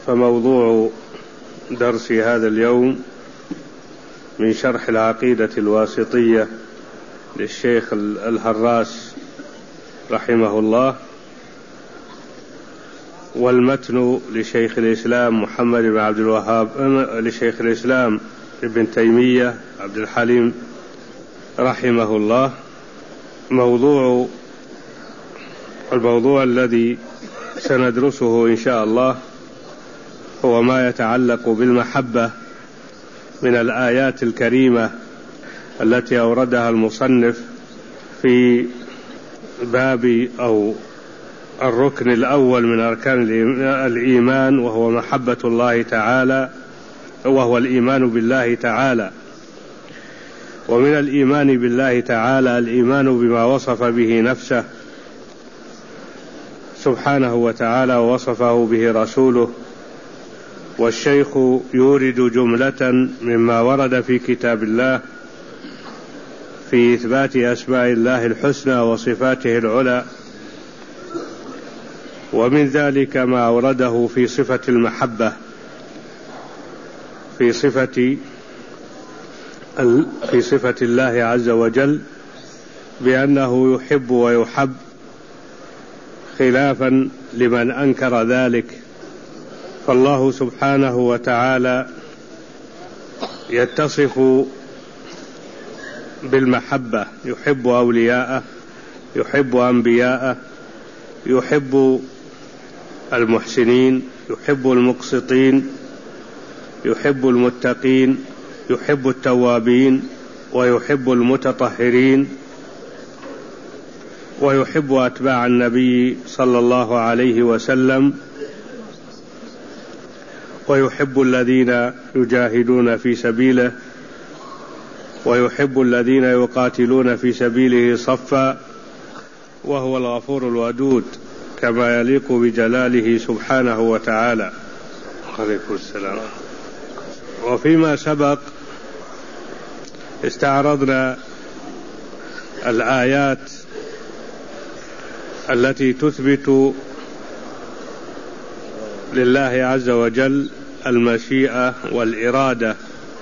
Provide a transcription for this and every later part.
فموضوع درس هذا اليوم من شرح العقيدة الواسطية للشيخ الهراس رحمه الله، والمتن لشيخ الإسلام محمد بن عبد الوهاب، لشيخ الإسلام ابن تيمية عبد الحليم رحمه الله. الموضوع الذي سندرسه إن شاء الله هو ما يتعلق بالمحبة من الآيات الكريمة التي أوردها المصنف في باب أو الركن الأول من أركان الإيمان، وهو محبة الله تعالى، وهو الإيمان بالله تعالى. ومن الإيمان بالله تعالى الإيمان بما وصف به نفسه سبحانه وتعالى ووصفه به رسوله. والشيخ يورد جملة مما ورد في كتاب الله في إثبات أسماء الله الحسنى وصفاته العلى، ومن ذلك ما أورده في صفة المحبة، في صفة الله عز وجل بأنه يحب ويحب، خلافا لمن أنكر ذلك. فالله سبحانه وتعالى يتصف بالمحبة، يحب أولياءه، يحب أنبياءه، يحب المحسنين، يحب المقسطين، يحب المتقين، يحب التوابين، ويحب المتطهرين، ويحب أتباع النبي صلى الله عليه وسلم، ويحب الذين يجاهدون في سبيله، ويحب الذين يقاتلون في سبيله صفا، وهو الغفور الودود كما يليق بجلاله سبحانه وتعالى. عليكم السلام. وفيما سبق استعرضنا الآيات التي تثبت لله عز وجل المشيئة والإرادة،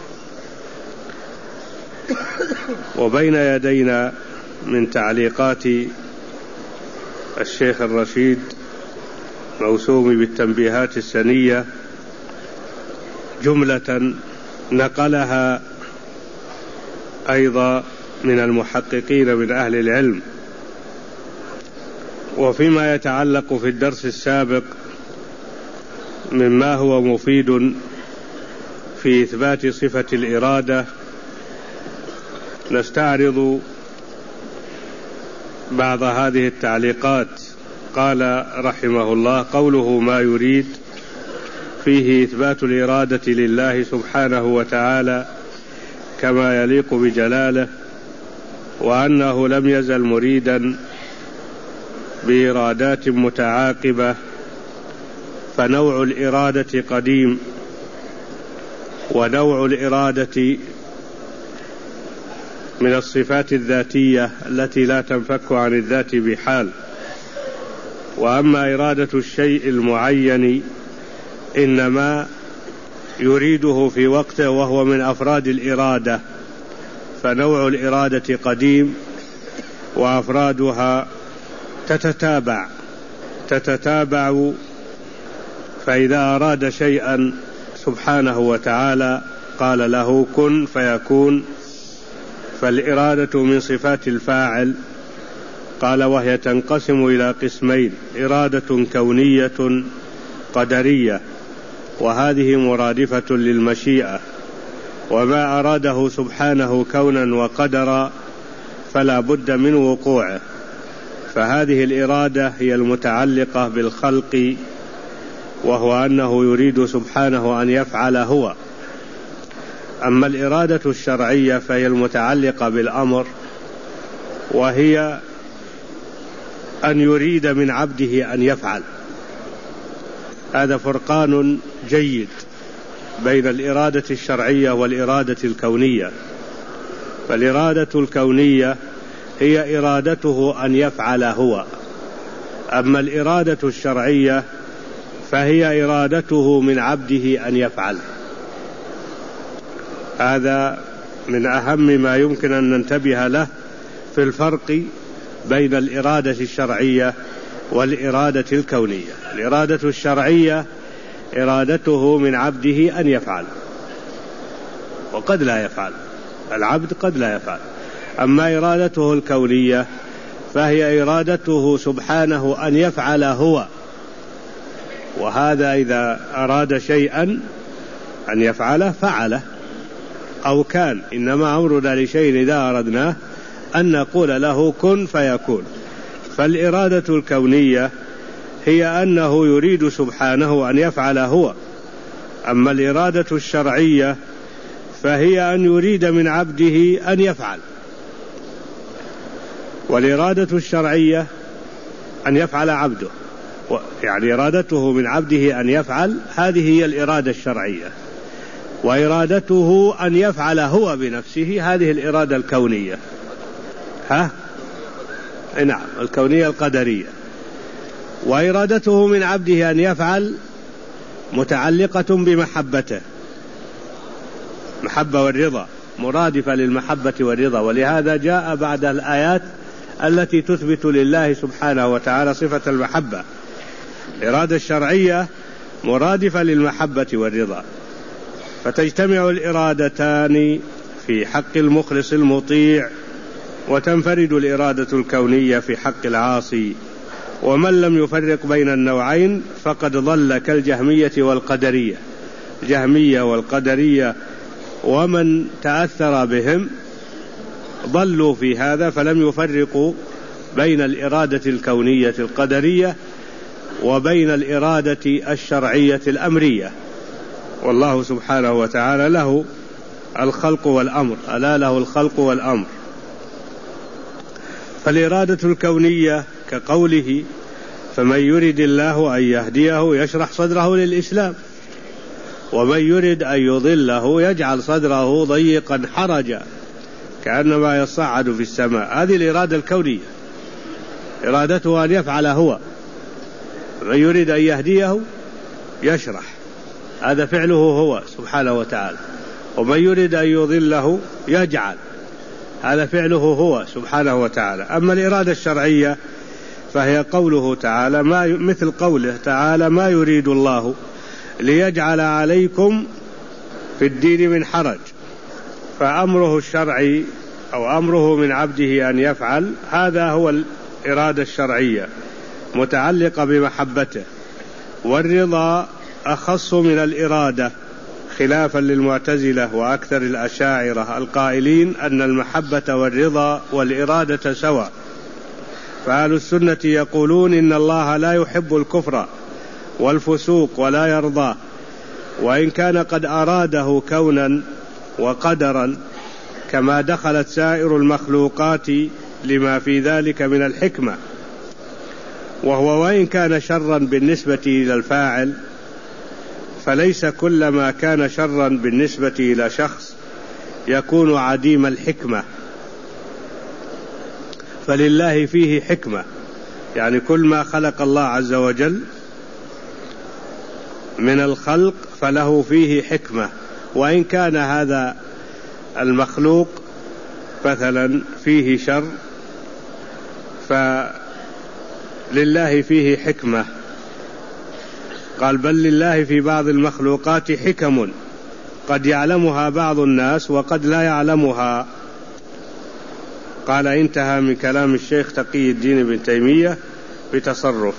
وبين يدينا من تعليقات الشيخ الرشيد موسوم بالتنبيهات السنية جملة نقلها أيضا من المحققين من أهل العلم. وفيما يتعلق في الدرس السابق مما هو مفيد في إثبات صفة الإرادة، نستعرض بعض هذه التعليقات. قال رحمه الله: قوله ما يريد فيه إثبات الإرادة لله سبحانه وتعالى كما يليق بجلاله، وأنه لم يزل مريدا بإرادات متعاقبة، فنوع الإرادة قديم، ونوع الإرادة من الصفات الذاتية التي لا تنفك عن الذات بحال. وأما إرادة الشيء المعين إنما يريده في وقته وهو من أفراد الإرادة، فنوع الإرادة قديم وأفرادها تتتابع. فإذا أراد شيئا سبحانه وتعالى قال له كن فيكون، فالإرادة من صفات الفاعل. قال: وهي تنقسم إلى قسمين: إرادة كونية قدرية، وهذه مرادفة للمشيئة، وما أراده سبحانه كونا وقدرا فلا بد من وقوعه، فهذه الإرادة هي المتعلقة بالخلق، وهو أنه يريد سبحانه أن يفعل هو. أما الإرادة الشرعية فهي المتعلقة بالأمر، وهي أن يريد من عبده أن يفعل. هذا فرقان جيد بين الإرادة الشرعية والإرادة الكونية. فالإرادة الكونية هي إرادته أن يفعل هو، أما الإرادة الشرعية فهي إرادته من عبده أن يفعل. هذا من أهم ما يمكن أن ننتبه له في الفرق بين الإرادة الشرعية والإرادة الكونية. الإرادة الشرعية إرادته من عبده أن يفعل، وقد لا يفعل، العبد قد لا يفعل. أما إرادته الكونية فهي إرادته سبحانه أن يفعل هو، وهذا إذا أراد شيئا أن يفعله فعله أو كان. إنما أمرنا لشيء إذا أردناه أن نقول له كن فيكون. فالإرادة الكونية هي أنه يريد سبحانه أن يفعل هو. أما الإرادة الشرعية فهي أن يريد من عبده أن يفعل. والإرادة الشرعية أن يفعل عبده، يعني إرادته من عبده أن يفعل، هذه هي الإرادة الشرعية. وإرادته أن يفعل هو بنفسه، هذه الإرادة الكونية. نعم، الكونية القدرية. وإرادته من عبده أن يفعل متعلقة بمحبته، محبة والرضا، مرادفة للمحبة والرضا. ولهذا جاء بعد الآيات التي تثبت لله سبحانه وتعالى صفة المحبة. الإرادة الشرعية مرادفة للمحبة والرضا، فتجتمع الإرادتان في حق المخلص المطيع، وتنفرد الإرادة الكونية في حق العاصي. ومن لم يفرق بين النوعين فقد ضل كالجهمية والقدرية. الجهمية والقدرية ومن تأثر بهم ضلوا في هذا، فلم يفرقوا بين الإرادة الكونية القدرية وبين الإرادة الشرعية الأمرية. والله سبحانه وتعالى له الخلق والأمر، ألا له الخلق والأمر. فالإرادة الكونية كقوله فمن يرد الله أن يهديه يشرح صدره للإسلام، ومن يرد أن يضله يجعل صدره ضيقا حرجا كأنما يصعد في السماء. هذه الإرادة الكونية، إرادته أن يفعل هو. من يريد أن يهديه يشرح، هذا فعله هو سبحانه وتعالى. ومن يريد أن يضله يجعل، هذا فعله هو سبحانه وتعالى. أما الإرادة الشرعية فهي قوله تعالى مثل قوله تعالى ما يريد الله ليجعل عليكم في الدين من حرج. فأمره الشرعي أو أمره من عبده أن يفعل، هذا هو الإرادة الشرعية متعلقة بمحبته. والرضا أخص من الإرادة، خلافا للمعتزلة وأكثر الأشاعرة القائلين أن المحبة والرضا والإرادة سواء. فأهل السنة يقولون إن الله لا يحب الكفر والفسوق ولا يرضاه، وإن كان قد أراده كونا وقدرا، كما دخلت سائر المخلوقات لما في ذلك من الحكمة. وهو وإن كان شرا بالنسبة إلى الفاعل، فليس كل ما كان شرا بالنسبة إلى شخص يكون عديم الحكمة، فلله فيه حكمة. يعني كل ما خلق الله عز وجل من الخلق فله فيه حكمة، وإن كان هذا المخلوق مثلا فيه شر فلله فيه حكمة. قال بل لله في بعض المخلوقات حكم قد يعلمها بعض الناس وقد لا يعلمها. قال انتهى من كلام الشيخ تقي الدين بن تيمية بتصرف.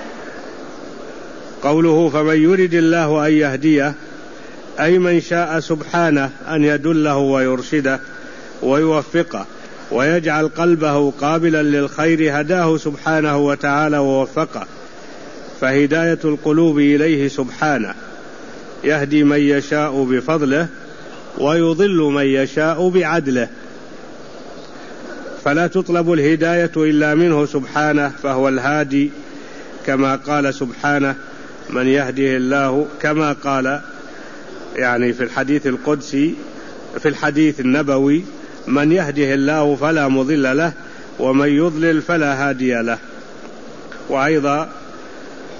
قوله فمن يرد الله أن يهديه، أي من شاء سبحانه أن يدله ويرشده ويوفقه ويجعل قلبه قابلا للخير هداه سبحانه وتعالى ووفقه. فهداية القلوب إليه سبحانه، يهدي من يشاء بفضله ويضل من يشاء بعدله، فلا تطلب الهداية إلا منه سبحانه، فهو الهادي، كما قال سبحانه من يهده الله، كما قال يعني في الحديث القدسي في الحديث النبوي من يهده الله فلا مضل له ومن يضلل فلا هادي له. وأيضا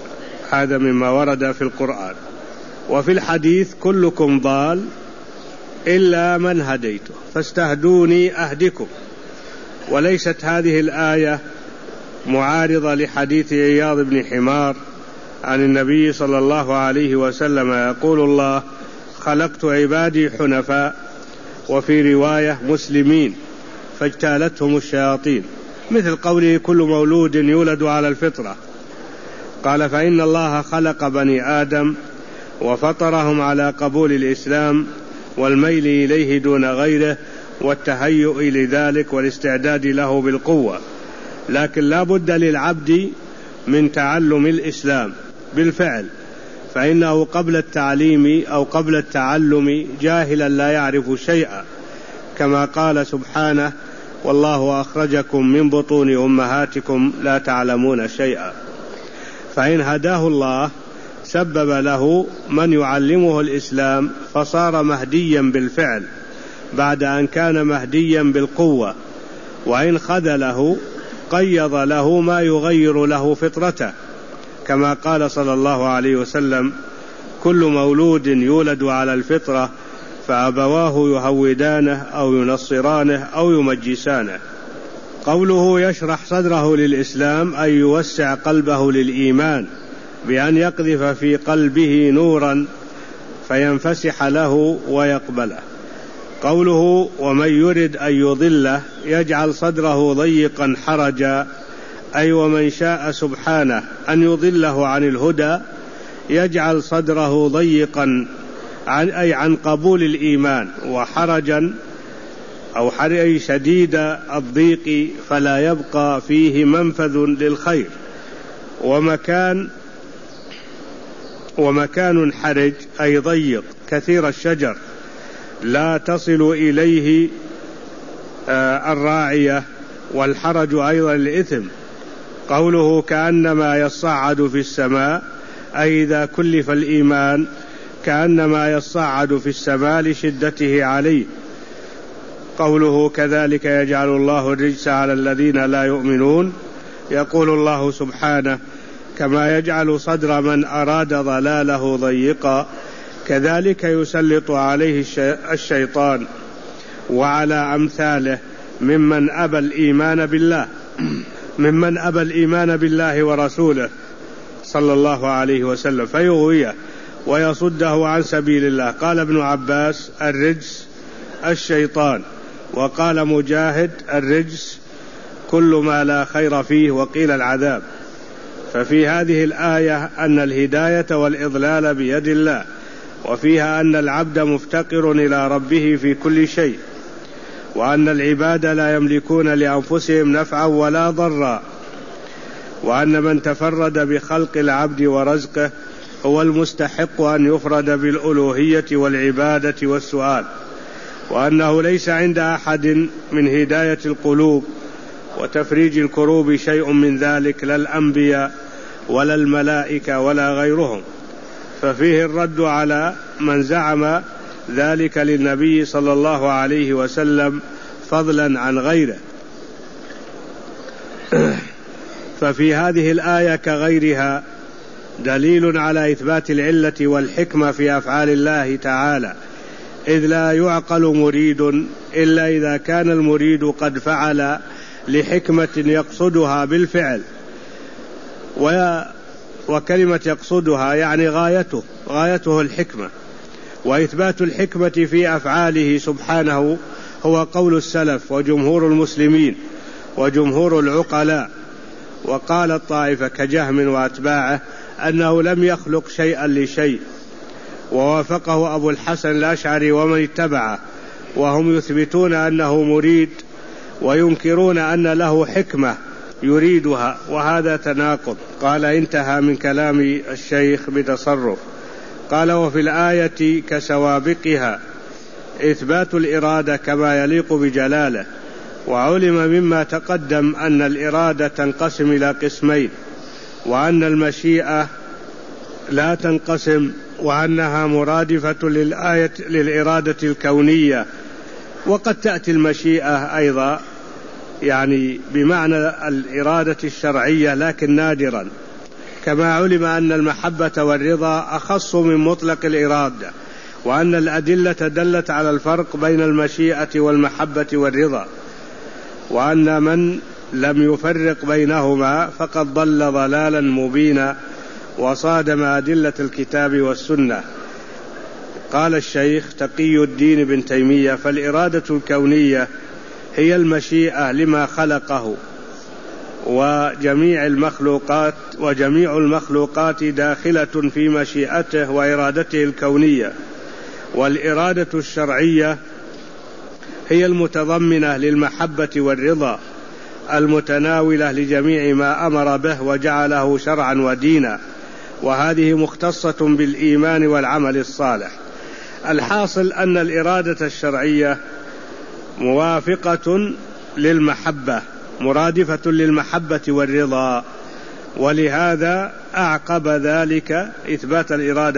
هذا مما ورد في القرآن. وفي الحديث كلكم ضال إلا من هديته فاستهدوني أهدكم. وليست هذه الآية معارضة لحديث عياض بن حمار عن النبي صلى الله عليه وسلم يقول الله خلقت عبادي حنفاء، وفي رواية مسلمين فاجتالتهم الشياطين، مثل قوله كل مولود يولد على الفطرة. قال فإن الله خلق بني آدم وفطرهم على قبول الإسلام والميل إليه دون غيره والتهيؤ لذلك والاستعداد له بالقوة، لكن لا بد للعبد من تعلم الإسلام بالفعل، فإنه قبل التعليم أو قبل التعلم جاهلا لا يعرف شيئا، كما قال سبحانه والله أخرجكم من بطون أمهاتكم لا تعلمون شيئا. فإن هداه الله سبب له من يعلمه الإسلام فصار مهديا بالفعل بعد أن كان مهديا بالقوة، وإن خذله قيض له ما يغير له فطرته، كما قال صلى الله عليه وسلم كل مولود يولد على الفطرة فأبواه يهودانه أو ينصرانه أو يمجسانه. قوله يشرح صدره للإسلام أي يوسع قلبه للإيمان بأن يقذف في قلبه نورا فينفسح له ويقبله. قوله ومن يرد أن يضله يجعل صدره ضيقا حرجا، أي ومن شاء سبحانه أن يضله عن الهدى يجعل صدره ضيقا أي عن قبول الإيمان، وحرجا أو حرج شديد الضيق فلا يبقى فيه منفذ للخير. ومكان حرج أي ضيق كثير الشجر لا تصل إليه الراعية، والحرج أيضا الإثم. قوله كأنما يصعد في السماء أي إذا كلف الإيمان كأنما يصعد في السماء لشدته عليه. قوله كذلك يجعل الله الرجس على الذين لا يؤمنون، يقول الله سبحانه كما يجعل صدر من أراد ضلاله ضيقا كذلك يسلط عليه الشيطان وعلى أمثاله ممن أبى الإيمان بالله ورسوله صلى الله عليه وسلم فيغويه ويصده عن سبيل الله. قال ابن عباس الرجس الشيطان، وقال مجاهد الرجس كل ما لا خير فيه، وقيل العذاب. ففي هذه الآية أن الهداية والإضلال بيد الله، وفيها أن العبد مفتقر إلى ربه في كل شيء، وأن العباد لا يملكون لأنفسهم نفعا ولا ضرا، وأن من تفرد بخلق العبد ورزقه هو المستحق أن يفرد بالألوهية والعبادة والسؤال، وأنه ليس عند أحد من هداية القلوب وتفريج الكروب شيء من ذلك، لا الأنبياء ولا الملائكة ولا غيرهم. ففيه الرد على من زعم ذلك للنبي صلى الله عليه وسلم فضلا عن غيره. ففي هذه الآية كغيرها دليل على إثبات العلة والحكمة في أفعال الله تعالى، إذ لا يعقل مريد إلا إذا كان المريد قد فعل لحكمة يقصدها بالفعل، وكلمة يقصدها يعني غايته الحكمة. وإثبات الحكمة في أفعاله سبحانه هو قول السلف وجمهور المسلمين وجمهور العقلاء. وقال الطائفة كجهم وأتباعه أنه لم يخلق شيئا لشيء، ووافقه أبو الحسن الأشعري ومن اتبعه، وهم يثبتون أنه مريد وينكرون أن له حكمة يريدها، وهذا تناقض. قال انتهى من كلام الشيخ بتصرف. قال وفي الآية كسوابقها إثبات الإرادة كما يليق بجلاله، وعلم مما تقدم أن الإرادة تنقسم إلى قسمين، وأن المشيئة لا تنقسم، وأنها مرادفة للإرادة الكونية. وقد تأتي المشيئة أيضا يعني بمعنى الإرادة الشرعية لكن نادرا، كما علم أن المحبة والرضا أخص من مطلق الإرادة، وأن الأدلة دلت على الفرق بين المشيئة والمحبة والرضا، وأن من لم يفرق بينهما فقد ضل ضلالا مبينا وصادم أدلة الكتاب والسنة. قال الشيخ تقي الدين بن تيمية: فالإرادة الكونية هي المشيئة لما خلقه، وجميع المخلوقات داخلة في مشيئته وإرادته الكونية. والإرادة الشرعية هي المتضمنة للمحبة والرضا، المتناولة لجميع ما أمر به وجعله شرعا ودينا، وهذه مختصة بالإيمان والعمل الصالح. الحاصل أن الإرادة الشرعية موافقة للمحبة، مرادفة للمحبة والرضا، ولهذا أعقب ذلك إثبات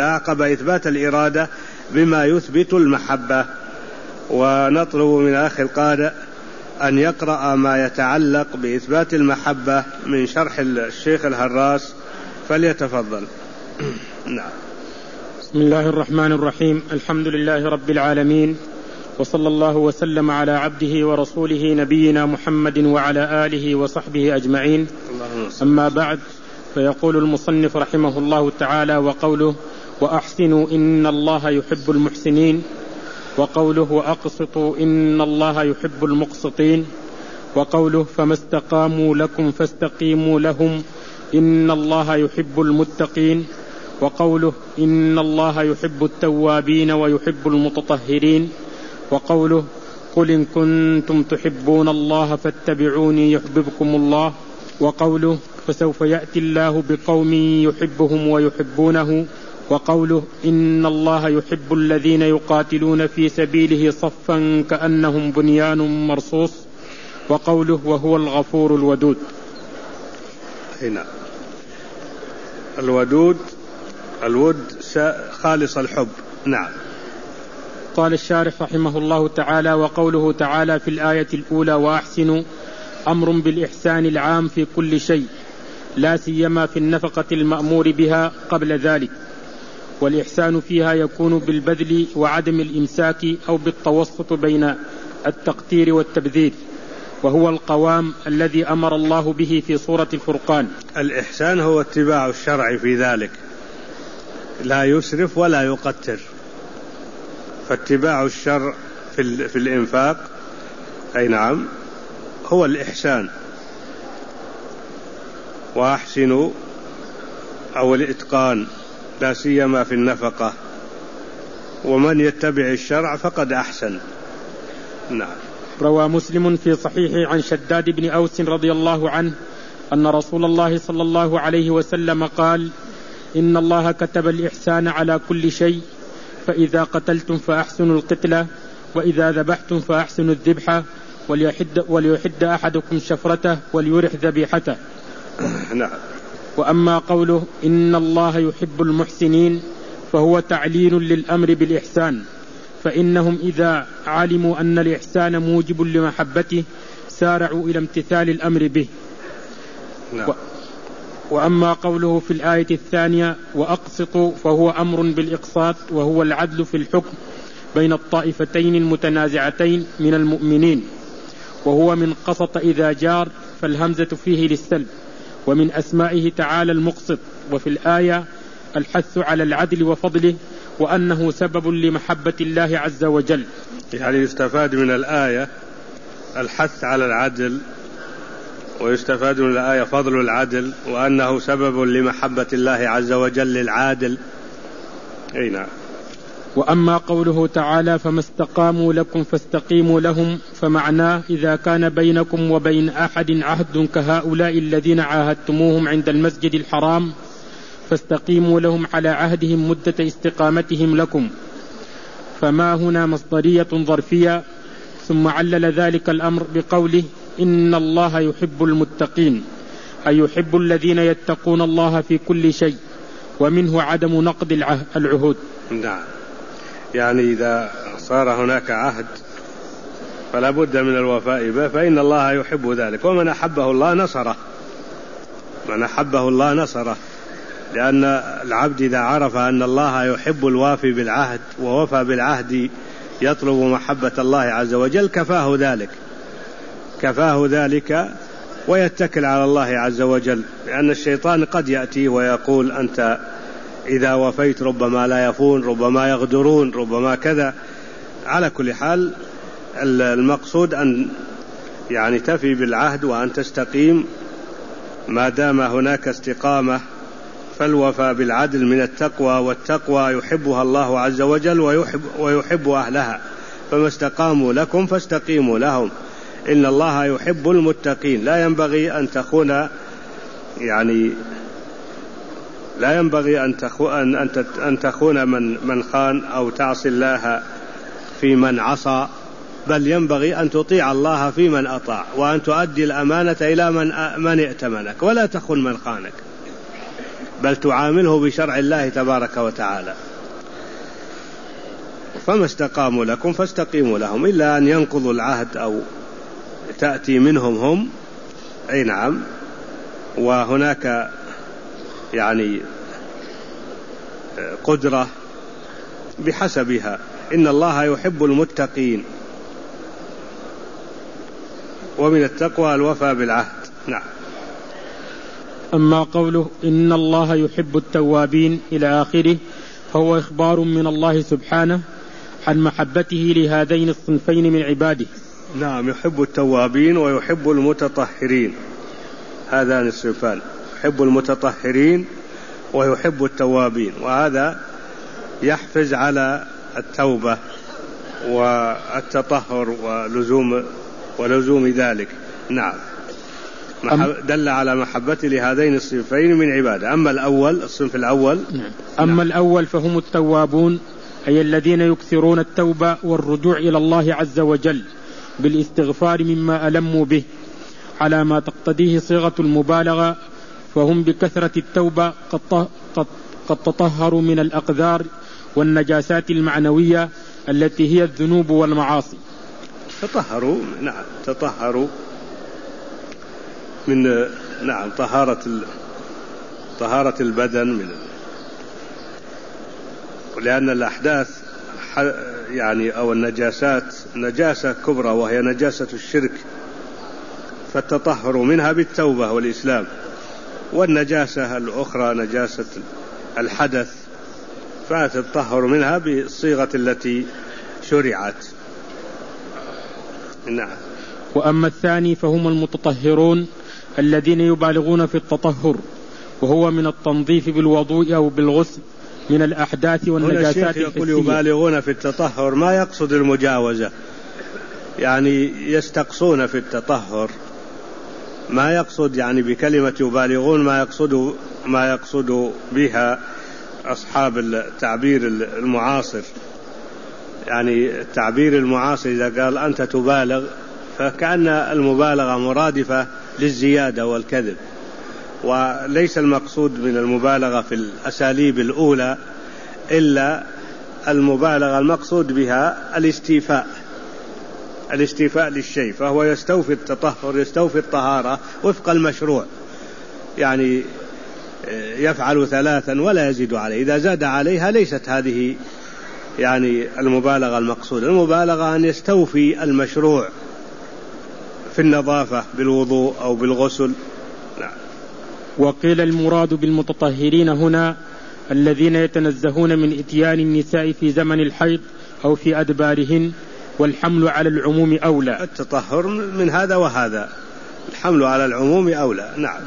الإرادة بما يثبت المحبة. ونطلب من أخي القارئ أن يقرأ ما يتعلق بإثبات المحبة من شرح الشيخ الهراس، فليتفضل. نعم. بسم الله الرحمن الرحيم. الحمد لله رب العالمين، وصلى الله وسلم على عبده ورسوله نبينا محمد وعلى آله وصحبه أجمعين. أما بعد، فيقول المصنف رحمه الله تعالى: وقوله وأحسنوا إن الله يحب المحسنين، وقوله وأقسطوا إن الله يحب المقسطين، وقوله فما استقاموا لكم فاستقيموا لهم إن الله يحب المتقين، وقوله إن الله يحب التوابين ويحب المتطهرين، وقوله قل إن كنتم تحبون الله فاتبعوني يحببكم الله، وقوله فسوف يأتي الله بقوم يحبهم ويحبونه، وقوله إن الله يحب الذين يقاتلون في سبيله صفا كأنهم بنيان مرصوص، وقوله وهو الغفور الودود. هنا الود خالص الحب. نعم. قال الشارح رحمه الله تعالى: وقوله تعالى في الآية الأولى وأحسنوا أمر بالإحسان العام في كل شيء، لا سيما في النفقة المأمور بها قبل ذلك، والإحسان فيها يكون بالبذل وعدم الإمساك أو بالتوسط بين التقتير والتبذير، وهو القوام الذي أمر الله به في سورة الفرقان. الإحسان هو اتباع الشرع في ذلك، لا يسرف ولا يقتر، فاتباع الشرع في الإنفاق أي نعم هو الإحسان. وأحسنوا أو الإتقان لا سيما في النفقة، ومن يتبع الشرع فقد أحسن. نعم. روى مسلم في صحيحه عن شداد بن أوس رضي الله عنه أن رسول الله صلى الله عليه وسلم قال: إن الله كتب الإحسان على كل شيء، فإذا قتلتم فأحسنوا القتلة، وإذا ذبحتم فأحسنوا الذبحة، وليحد أحدكم شفرته وليرح ذبيحته. نعم. وأما قوله إن الله يحب المحسنين فهو تعليل للأمر بالإحسان، فإنهم إذا علموا أن الإحسان موجب لمحبته سارعوا إلى امتثال الأمر به. نعم. وأما قوله في الآية الثانية وأقسطوا فهو أمر بالإقساط، وهو العدل في الحكم بين الطائفتين المتنازعتين من المؤمنين، وهو من قسط إذا جار، فالهمزة فيه للسلب، ومن أسمائه تعالى المقسط. وفي الآية الحث على العدل وفضله، وأنه سبب لمحبة الله عز وجل. يعني يستفاد من الآية الحث على العدل، ويستفاد من الآية فضل العدل، وأنه سبب لمحبة الله عز وجل للعادل. أي نعم. وأما قوله تعالى فما استقاموا لكم فاستقيموا لهم، فمعناه إذا كان بينكم وبين أحد عهد كهؤلاء الذين عاهدتموهم عند المسجد الحرام فاستقيموا لهم على عهدهم مدة استقامتهم لكم. فما هنا مصدرية ظرفية، ثم علل ذلك الأمر بقوله إن الله يحب المتقين، أي يحب الذين يتقون الله في كل شيء، ومنه عدم نقض العهود. نعم. يعني إذا صار هناك عهد فلا بد من الوفاء به، فإن الله يحب ذلك، ومن أحبه الله نصره، من أحبه الله نصره، لأن العبد إذا عرف أن الله يحب الوافي بالعهد ووفى بالعهد يطلب محبة الله عز وجل كفاه ذلك ويتكل على الله عز وجل، لأن الشيطان قد يأتي ويقول أنت إذا وفيت ربما لا يفون، ربما يغدرون، ربما كذا. على كل حال المقصود أن يعني تفي بالعهد وأن تستقيم ما دام هناك استقامة. فالوفاء بالعدل من التقوى، والتقوى يحبها الله عز وجل ويحب أهلها، فما استقاموا لكم فاستقيموا لهم، إن الله يحب المتقين. لا ينبغي أن تخون من خان أو تعصي الله في من عصى، بل ينبغي أن تطيع الله في من أطاع، وأن تؤدي الأمانة إلى من ائتمنك، ولا تخن من خانك، بل تعامله بشرع الله تبارك وتعالى. فما استقاموا لكم فاستقيموا لهم، إلا أن ينقضوا العهد أو تأتي منهم هم، أي نعم، وهناك يعني قدرة بحسبها. إن الله يحب المتقين، ومن التقوى الوفاء بالعهد. نعم. أما قوله إن الله يحب التوابين إلى آخره، فهو إخبار من الله سبحانه عن محبته لهذين الصنفين من عباده. نعم، يحب التوابين ويحب المتطهرين، هذان الصنفان، يحب المتطهرين ويحب التوابين، وهذا يحفز على التوبة والتطهر ولزوم ذلك. نعم، دل على محبته لهذين الصنفين من عباده. أما الأول، الصنف الأول، أما الأول فهم التوابون، أي الذين يكثرون التوبة والرجوع إلى الله عز وجل بالاستغفار مما ألموا به على ما تقتضيه صيغة المبالغة، فهم بكثرة التوبة قد تطهروا من الأقذار والنجاسات المعنوية التي هي الذنوب والمعاصي. تطهروا من طهارة البدن من، لأن الأحداث يعني أو النجاسات نجاسة كبرى وهي نجاسة الشرك، فالتطهر منها بالتوبة والإسلام. والنجاسة الأخرى نجاسة الحدث، فالتطهر منها بالصيغة التي شرعت. نعم. وأما الثاني فهم المتطهرون الذين يبالغون في التطهر، وهو من التنظيف بالوضوء أو بالغسل من الأحداث والنجاسات الحسية. يقول يبالغون في التطهر، ما يقصد المجاوزة، يعني يستقصون في التطهر، ما يقصد يعني بكلمة يبالغون ما يقصد بها أصحاب التعبير المعاصر. يعني التعبير المعاصر إذا قال أنت تبالغ، فكأن المبالغة مرادفة للزيادة والكذب، وليس المقصود من المبالغة في الأساليب الأولى إلا المبالغة المقصود بها الاستيفاء للشيء، فهو يستوفي التطهر، يستوفي الطهارة وفق المشروع، يعني يفعل 3 ولا يزيد عليه، إذا زاد عليها ليست هذه يعني المبالغة المقصود. المبالغة أن يستوفي المشروع في النظافة بالوضوء أو بالغسل. نعم. وقيل المراد بالمتطهرين هنا الذين يتنزهون من إتيان النساء في زمن الحيض أو في أدبارهن، والحمل على العموم أولى. التطهر من هذا وهذا، الحمل على العموم أولى. نعم.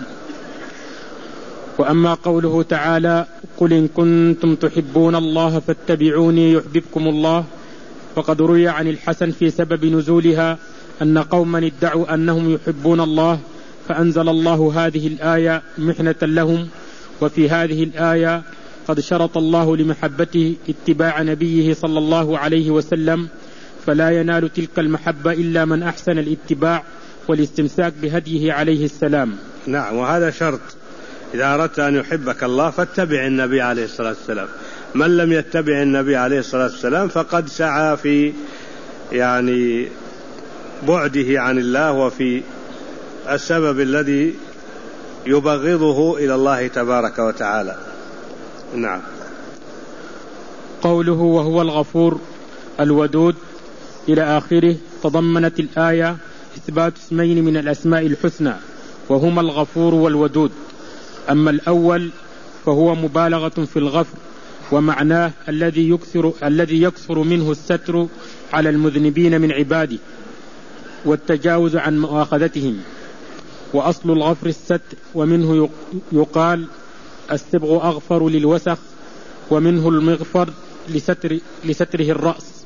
وأما قوله تعالى قل إن كنتم تحبون الله فاتبعوني يحببكم الله، فقد روي عن الحسن في سبب نزولها أن قوما ادعوا أنهم يحبون الله، فأنزل الله هذه الآية محنة لهم. وفي هذه الآية قد شرط الله لمحبته اتباع نبيه صلى الله عليه وسلم، فلا ينال تلك المحبة إلا من أحسن الاتباع والاستمساك بهديه عليه السلام. نعم، وهذا شرط. إذا أردت أن يحبك الله فاتبع النبي عليه الصلاة والسلام. من لم يتبع النبي عليه الصلاة والسلام فقد سعى في يعني بعده عن الله، وفي السبب الذي يبغضه إلى الله تبارك وتعالى. نعم. قوله وهو الغفور الودود إلى آخره تضمنت الآية إثبات اسمين من الأسماء الحسنى وهما الغفور والودود. أما الأول فهو مبالغة في الغفر ومعناه الذي يكثر منه الستر على المذنبين من عباده والتجاوز عن مؤاخذتهم. وأصل الغفر الستر ومنه يقال السبغ أغفر للوسخ ومنه المغفر لستره الرأس.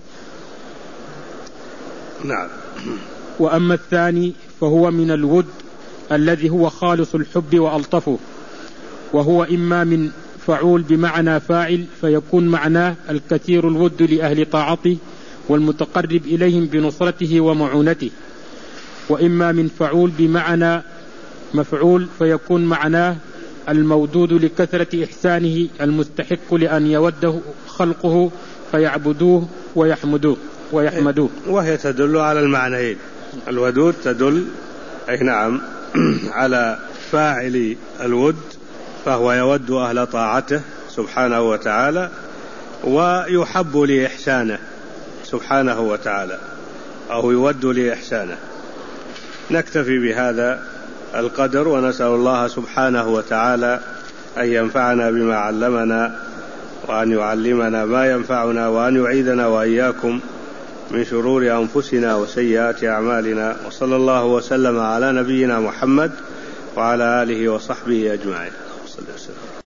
نعم. وأما الثاني فهو من الود الذي هو خالص الحب وألطفه وهو إما من فعول بمعنى فاعل فيكون معناه الكثير الود لأهل طاعته والمتقرب إليهم بنصرته ومعونته وإما من فعول بمعنى مفعول فيكون معناه المودود لكثرة إحسانه المستحق لأن يوده خلقه فيعبدوه ويحمدوه. وهي تدل على المعنيين. الودود تدل أي نعم على فاعل الود فهو يود أهل طاعته سبحانه وتعالى ويحب لإحسانه سبحانه وتعالى أو يود لإحسانه. نكتفي بهذا القدر ونسأل الله سبحانه وتعالى أن ينفعنا بما علمنا وأن يعلمنا ما ينفعنا وأن يعيذنا وإياكم من شرور أنفسنا وسيئات أعمالنا. وصلى الله وسلم على نبينا محمد وعلى آله وصحبه أجمعين.